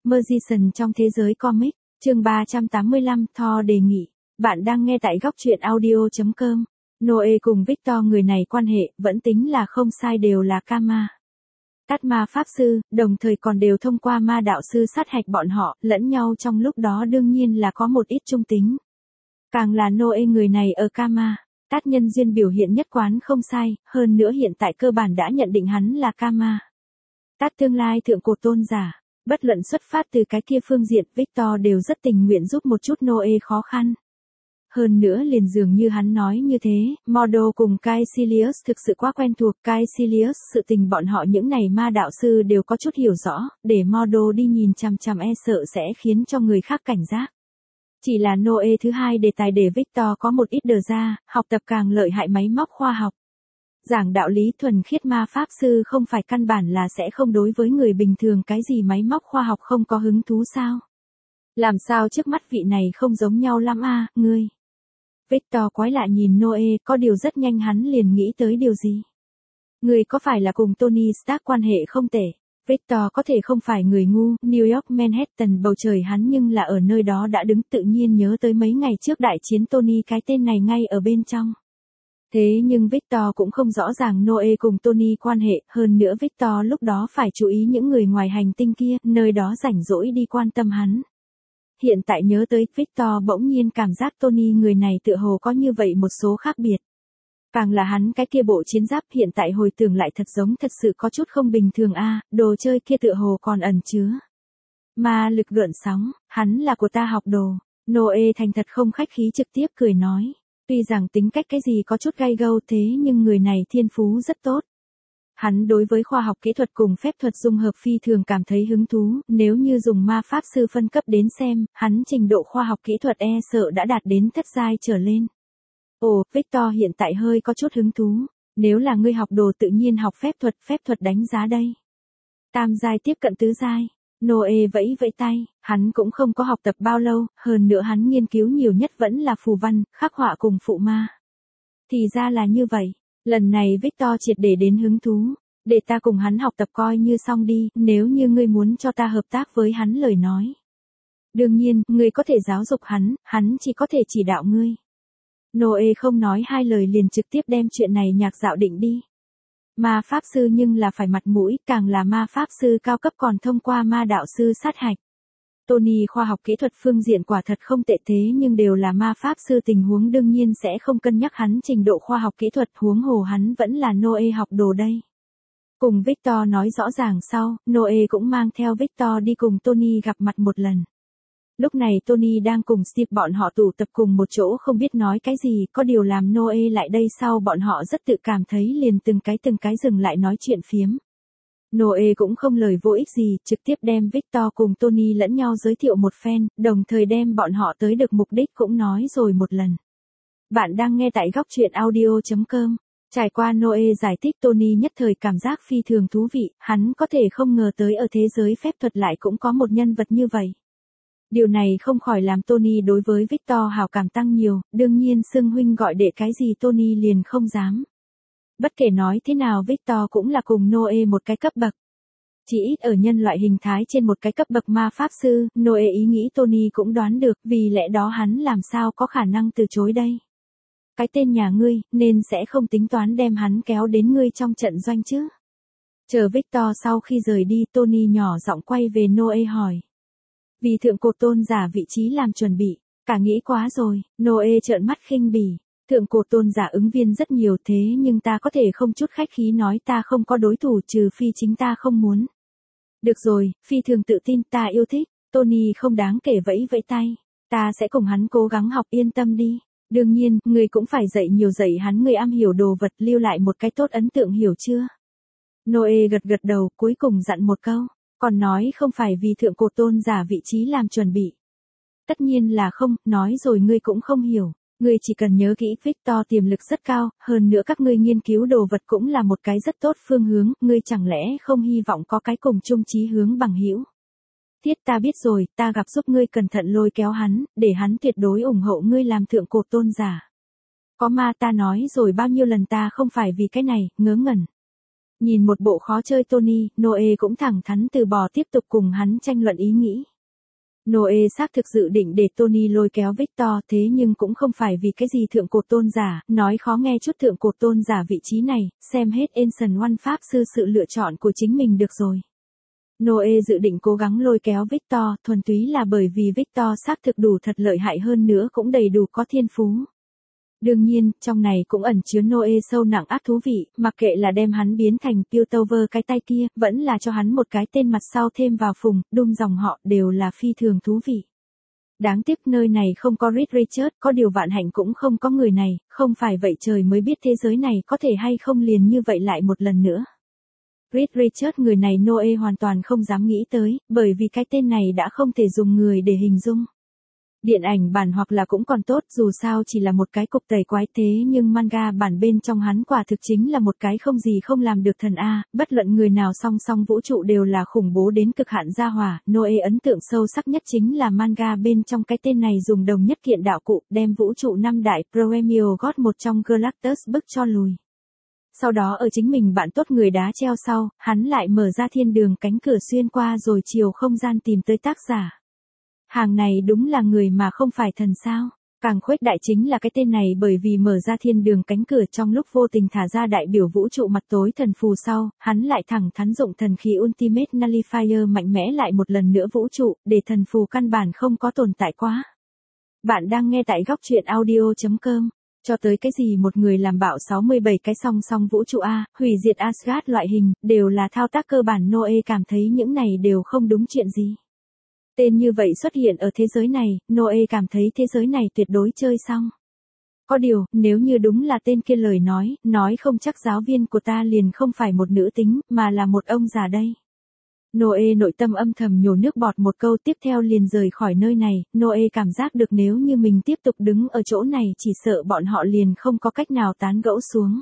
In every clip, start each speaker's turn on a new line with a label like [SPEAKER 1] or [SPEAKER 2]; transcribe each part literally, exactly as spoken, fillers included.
[SPEAKER 1] Magician trong thế giới comic, chương ba trăm tám mươi lăm, Thor đề nghị. Bạn đang nghe tại góc truyện audio chấm com. Noe cùng Victor người này quan hệ, vẫn tính là không sai, đều là Kama. Tát ma pháp sư, đồng thời còn đều thông qua ma đạo sư sát hạch bọn họ, lẫn nhau trong lúc đó đương nhiên là có một ít trung tính. Càng là Noe người này ở Kama, Tát nhân duyên biểu hiện nhất quán không sai, hơn nữa hiện tại cơ bản đã nhận định hắn là Kama. Tát tương lai thượng cổ tôn giả. Bất luận xuất phát từ cái kia phương diện, Victor đều rất tình nguyện giúp một chút Noe khó khăn. Hơn nữa liền dường như hắn nói như thế, Mordo cùng Caecilius thực sự quá quen thuộc. Caecilius sự tình bọn họ những này ma đạo sư đều có chút hiểu rõ, để Mordo đi nhìn chằm chằm e sợ sẽ khiến cho người khác cảnh giác. Chỉ là Noe thứ hai đề tài để Victor có một ít đờ ra, học tập càng lợi hại máy móc khoa học. Giảng đạo lý thuần khiết ma pháp sư không phải căn bản là sẽ không đối với người bình thường cái gì máy móc khoa học không có hứng thú sao? Làm sao trước mắt vị này không giống nhau lắm a, à, ngươi? Victor quái lạ nhìn Noe, có điều rất nhanh hắn liền nghĩ tới điều gì? Ngươi có phải là cùng Tony Stark quan hệ không tệ? Victor có thể không phải người ngu, New York Manhattan bầu trời hắn nhưng là ở nơi đó đã đứng, tự nhiên nhớ tới mấy ngày trước đại chiến Tony, cái tên này ngay ở bên trong. Thế nhưng Victor cũng không rõ ràng Noe cùng Tony quan hệ, hơn nữa Victor lúc đó phải chú ý những người ngoài hành tinh kia, nơi đó rảnh rỗi đi quan tâm hắn. Hiện tại nhớ tới, Victor bỗng nhiên cảm giác Tony người này tựa hồ có như vậy một số khác biệt. Càng là hắn cái kia bộ chiến giáp hiện tại hồi tưởng lại thật giống thật sự có chút không bình thường a, à, đồ chơi kia tựa hồ còn ẩn chứa ma lực gợn sóng, hắn là của ta học đồ. Noe thành thật không khách khí trực tiếp cười nói. Tuy rằng tính cách cái gì có chút gay gâu thế nhưng người này thiên phú rất tốt. Hắn đối với khoa học kỹ thuật cùng phép thuật dung hợp phi thường cảm thấy hứng thú, nếu như dùng ma pháp sư phân cấp đến xem, hắn trình độ khoa học kỹ thuật e sợ đã đạt đến thất giai trở lên. Ồ, Victor hiện tại hơi có chút hứng thú, nếu là ngươi học đồ tự nhiên học phép thuật, phép thuật đánh giá đây. Tam giai tiếp cận tứ giai. Noe vẫy vẫy tay, hắn cũng không có học tập bao lâu, hơn nữa hắn nghiên cứu nhiều nhất vẫn là phù văn, khắc họa cùng phụ ma. Thì ra là như vậy, lần này Victor triệt để đến hứng thú, để ta cùng hắn học tập coi như xong đi, nếu như ngươi muốn cho ta hợp tác với hắn lời nói. Đương nhiên, ngươi có thể giáo dục hắn, hắn chỉ có thể chỉ đạo ngươi. Noe không nói hai lời liền trực tiếp đem chuyện này nhạc dạo định đi. Ma pháp sư nhưng là phải mặt mũi, càng là ma pháp sư cao cấp còn thông qua ma đạo sư sát hạch. Tony khoa học kỹ thuật phương diện quả thật không tệ thế nhưng đều là ma pháp sư, tình huống đương nhiên sẽ không cân nhắc hắn trình độ khoa học kỹ thuật, huống hồ hắn vẫn là Noe học đồ đây. Cùng Victor nói rõ ràng sau, Noe cũng mang theo Victor đi cùng Tony gặp mặt một lần. Lúc này Tony đang cùng Steve bọn họ tụ tập cùng một chỗ không biết nói cái gì, có điều làm Noe lại đây sau bọn họ rất tự cảm thấy liền từng cái từng cái dừng lại nói chuyện phiếm. Noe cũng không lời vô ích gì, trực tiếp đem Victor cùng Tony lẫn nhau giới thiệu một phen, đồng thời đem bọn họ tới được mục đích cũng nói rồi một lần. Bạn đang nghe tại góc truyện audio chấm com. Trải qua Noe giải thích, Tony nhất thời cảm giác phi thường thú vị, hắn có thể không ngờ tới ở thế giới phép thuật lại cũng có một nhân vật như vậy. Điều này không khỏi làm Tony đối với Victor hào cảm tăng nhiều, đương nhiên xưng huynh gọi đệ cái gì Tony liền không dám. Bất kể nói thế nào Victor cũng là cùng Noe một cái cấp bậc. Chỉ ít ở nhân loại hình thái trên một cái cấp bậc ma pháp sư, Noe ý nghĩ Tony cũng đoán được, vì lẽ đó hắn làm sao có khả năng từ chối đây. Cái tên nhà ngươi, nên sẽ không tính toán đem hắn kéo đến ngươi trong trận doanh chứ. Chờ Victor sau khi rời đi, Tony nhỏ giọng quay về Noe hỏi. Vì thượng cổ tôn giả vị trí làm chuẩn bị, cả nghĩ quá rồi. Noe trợn mắt khinh bỉ. Thượng cổ tôn giả ứng viên rất nhiều thế nhưng ta có thể không chút khách khí nói ta không có đối thủ trừ phi chính ta không muốn. Được rồi, phi thường tự tin, ta yêu thích. Tony không đáng kể vẫy vẫy tay. Ta sẽ cùng hắn cố gắng học, yên tâm đi. Đương nhiên, người cũng phải dạy nhiều dạy hắn, người am hiểu đồ vật, lưu lại một cái tốt ấn tượng, hiểu chưa? Noe gật gật đầu, cuối cùng dặn một câu. Còn nói không phải vì thượng cổ tôn giả vị trí làm chuẩn bị. Tất nhiên là không, nói rồi ngươi cũng không hiểu. Ngươi chỉ cần nhớ kỹ Victor tiềm lực rất cao, hơn nữa các ngươi nghiên cứu đồ vật cũng là một cái rất tốt phương hướng, ngươi chẳng lẽ không hy vọng có cái cùng chung chí hướng bằng hữu. Tiết ta biết rồi, ta gặp giúp ngươi cẩn thận lôi kéo hắn, để hắn tuyệt đối ủng hộ ngươi làm thượng cổ tôn giả. Có ma ta nói rồi bao nhiêu lần ta không phải vì cái này, ngớ ngẩn. Nhìn một bộ khó chơi Tony, Noe cũng thẳng thắn từ bỏ tiếp tục cùng hắn tranh luận ý nghĩ. Noe xác thực dự định để Tony lôi kéo Victor, thế nhưng cũng không phải vì cái gì thượng cổ tôn giả, nói khó nghe chút thượng cổ tôn giả vị trí này, xem hết Ancient One Pháp sư sự lựa chọn của chính mình được rồi. Noe dự định cố gắng lôi kéo Victor, thuần túy là bởi vì Victor xác thực đủ thật lợi hại hơn nữa cũng đầy đủ có thiên phú. Đương nhiên, trong này cũng ẩn chứa Noe sâu nặng ác thú vị, mặc kệ là đem hắn biến thành Piltover cái tay kia, vẫn là cho hắn một cái tên mặt sau thêm vào phùng, đum dòng họ đều là phi thường thú vị. Đáng tiếc nơi này không có Reed Richards, có điều vạn hạnh cũng không có người này, không phải vậy trời mới biết thế giới này có thể hay không liền như vậy lại một lần nữa. Reed Richards người này Noe hoàn toàn không dám nghĩ tới, bởi vì cái tên này đã không thể dùng người để hình dung. Điện ảnh bản hoặc là cũng còn tốt, dù sao chỉ là một cái cục tẩy quái, thế nhưng manga bản bên trong hắn quả thực chính là một cái không gì không làm được thần A, bất luận người nào song song vũ trụ đều là khủng bố đến cực hạn gia hỏa. Noe ấn tượng sâu sắc nhất chính là manga bên trong cái tên này dùng đồng nhất kiện đạo cụ, đem vũ trụ năm đại Premio God một trong Galactus bức cho lùi. Sau đó ở chính mình bạn tốt người đá treo sau, hắn lại mở ra thiên đường cánh cửa xuyên qua rồi chiều không gian tìm tới tác giả. Hàng này đúng là người mà không phải thần sao. Càng khuếch đại chính là cái tên này bởi vì mở ra thiên đường cánh cửa trong lúc vô tình thả ra đại biểu vũ trụ mặt tối thần phù sau, hắn lại thẳng thắn dụng thần khí Ultimate Nullifier mạnh mẽ lại một lần nữa vũ trụ, để thần phù căn bản không có tồn tại quá. Bạn đang nghe tại góc truyện audio chấm com. Cho tới cái gì một người làm bạo sáu mươi bảy cái song song vũ trụ A, hủy diệt Asgard loại hình, đều là thao tác cơ bản. Noe cảm thấy những này đều không đúng chuyện gì. Tên như vậy xuất hiện ở thế giới này, Noe cảm thấy thế giới này tuyệt đối chơi xong. Có điều, nếu như đúng là tên kia lời nói, nói không chắc giáo viên của ta liền không phải một nữ tính, mà là một ông già đây. Noe nội tâm âm thầm nhổ nước bọt một câu, tiếp theo liền rời khỏi nơi này. Noe cảm giác được nếu như mình tiếp tục đứng ở chỗ này chỉ sợ bọn họ liền không có cách nào tán gẫu xuống.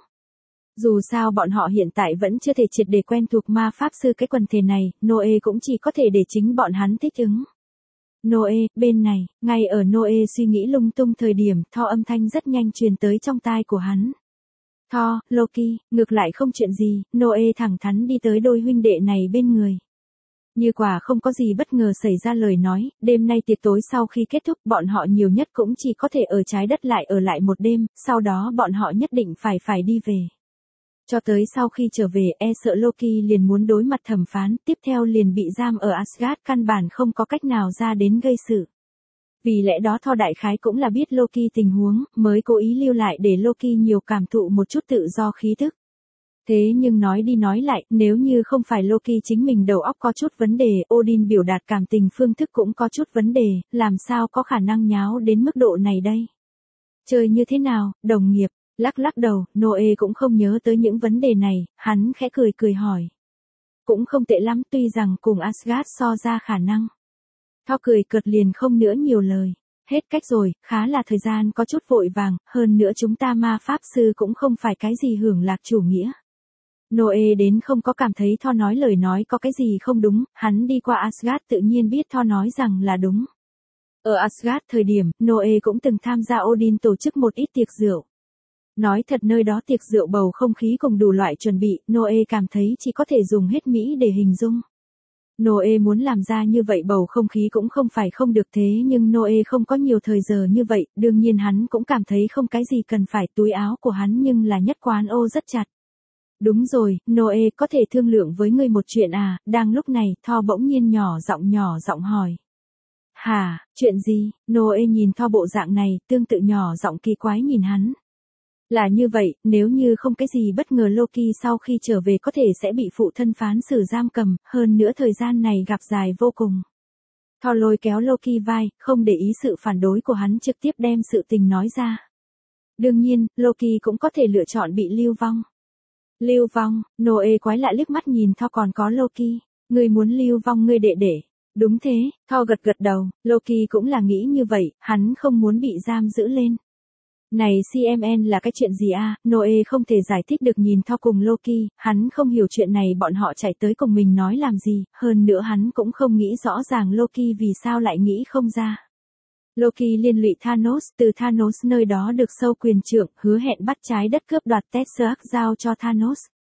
[SPEAKER 1] Dù sao bọn họ hiện tại vẫn chưa thể triệt để quen thuộc ma pháp sư cái quần thể này, Noe cũng chỉ có thể để chính bọn hắn thích ứng. Noe, bên này, ngay ở Noe suy nghĩ lung tung thời điểm, Thor âm thanh rất nhanh truyền tới trong tai của hắn. Thor, Loki, ngược lại không chuyện gì, Noe thẳng thắn đi tới đôi huynh đệ này bên người. Như quả không có gì bất ngờ xảy ra lời nói, đêm nay tiệc tối sau khi kết thúc bọn họ nhiều nhất cũng chỉ có thể ở trái đất lại ở lại một đêm, sau đó bọn họ nhất định phải phải đi về. Cho tới sau khi trở về e sợ Loki liền muốn đối mặt thẩm phán, tiếp theo liền bị giam ở Asgard, căn bản không có cách nào ra đến gây sự. Vì lẽ đó Thor đại khái cũng là biết Loki tình huống, mới cố ý lưu lại để Loki nhiều cảm thụ một chút tự do khí thức. Thế nhưng nói đi nói lại, nếu như không phải Loki chính mình đầu óc có chút vấn đề, Odin biểu đạt cảm tình phương thức cũng có chút vấn đề, làm sao có khả năng nháo đến mức độ này đây? Chơi như thế nào, đồng nghiệp? Lắc lắc đầu, Noe cũng không nhớ tới những vấn đề này, hắn khẽ cười cười hỏi. Cũng không tệ lắm, tuy rằng cùng Asgard so ra khả năng. Thor cười cợt liền không nữa nhiều lời. Hết cách rồi, khá là thời gian có chút vội vàng, hơn nữa chúng ta ma pháp sư cũng không phải cái gì hưởng lạc chủ nghĩa. Noe đến không có cảm thấy Thor nói lời nói có cái gì không đúng, hắn đi qua Asgard tự nhiên biết Thor nói rằng là đúng. Ở Asgard thời điểm, Noe cũng từng tham gia Odin tổ chức một ít tiệc rượu. Nói thật nơi đó tiệc rượu bầu không khí cùng đủ loại chuẩn bị, Noe cảm thấy chỉ có thể dùng hết Mỹ để hình dung. Noe muốn làm ra như vậy bầu không khí cũng không phải không được, thế nhưng Noe không có nhiều thời giờ như vậy, đương nhiên hắn cũng cảm thấy không cái gì cần phải, túi áo của hắn nhưng là nhất quán ô rất chặt. Đúng rồi, Noe có thể thương lượng với ngươi một chuyện à, đang lúc này, Thor bỗng nhiên nhỏ giọng nhỏ giọng hỏi. Hả, chuyện gì? Noe nhìn Thor bộ dạng này, tương tự nhỏ giọng kỳ quái nhìn hắn. Là như vậy, nếu như không cái gì bất ngờ Loki sau khi trở về có thể sẽ bị phụ thân phán xử giam cầm, hơn nữa thời gian này gặp dài vô cùng. Thor lôi kéo Loki vai, không để ý sự phản đối của hắn, trực tiếp đem sự tình nói ra. Đương nhiên, Loki cũng có thể lựa chọn bị lưu vong. Lưu vong, Noe quái lạ liếc mắt nhìn Thor còn có Loki, ngươi muốn lưu vong ngươi đệ đệ. Đúng thế, Thor gật gật đầu, Loki cũng là nghĩ như vậy, hắn không muốn bị giam giữ lên. Này xê em en là cái chuyện gì a? Noe không thể giải thích được nhìn Thor cùng Loki, hắn không hiểu chuyện này bọn họ chạy tới cùng mình nói làm gì, hơn nữa hắn cũng không nghĩ rõ ràng Loki vì sao lại nghĩ không ra. Loki liên lụy Thanos, từ Thanos nơi đó được sâu quyền trưởng, hứa hẹn bắt trái đất cướp đoạt Tesseract giao cho Thanos.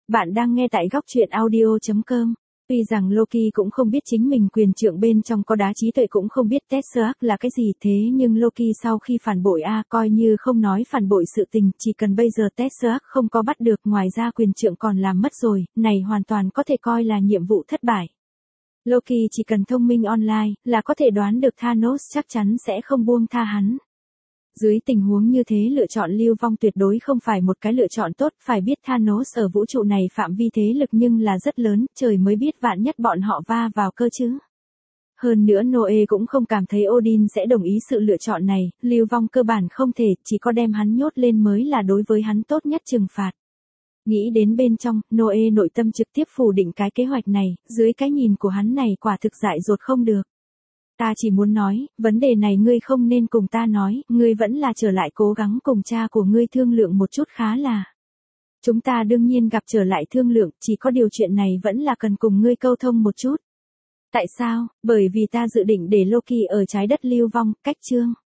[SPEAKER 1] Bạn đang nghe tại góc truyện audio chấm com. Tuy rằng Loki cũng không biết chính mình quyền trượng bên trong có đá trí tuệ, cũng không biết Tesseract là cái gì, thế nhưng Loki sau khi phản bội A coi như không nói phản bội sự tình, chỉ cần bây giờ Tesseract không có bắt được, ngoài ra quyền trượng còn làm mất rồi, này hoàn toàn có thể coi là nhiệm vụ thất bại. Loki chỉ cần thông minh online là có thể đoán được Thanos chắc chắn sẽ không buông tha hắn. Dưới tình huống như thế, lựa chọn lưu vong tuyệt đối không phải một cái lựa chọn tốt, phải biết Thanos ở vũ trụ này phạm vi thế lực nhưng là rất lớn, trời mới biết vạn nhất bọn họ va vào cơ chứ. Hơn nữa Noe cũng không cảm thấy Odin sẽ đồng ý sự lựa chọn này, lưu vong cơ bản không thể, chỉ có đem hắn nhốt lên mới là đối với hắn tốt nhất trừng phạt. Nghĩ đến bên trong, Noe nội tâm trực tiếp phủ định cái kế hoạch này, dưới cái nhìn của hắn này quả thực dại dột không được. Ta chỉ muốn nói, vấn đề này ngươi không nên cùng ta nói, ngươi vẫn là trở lại cố gắng cùng cha của ngươi thương lượng một chút khá là. Chúng ta đương nhiên gặp trở lại thương lượng, chỉ có điều chuyện này vẫn là cần cùng ngươi câu thông một chút. Tại sao? Bởi vì ta dự định để Loki ở trái đất lưu vong, cách chương.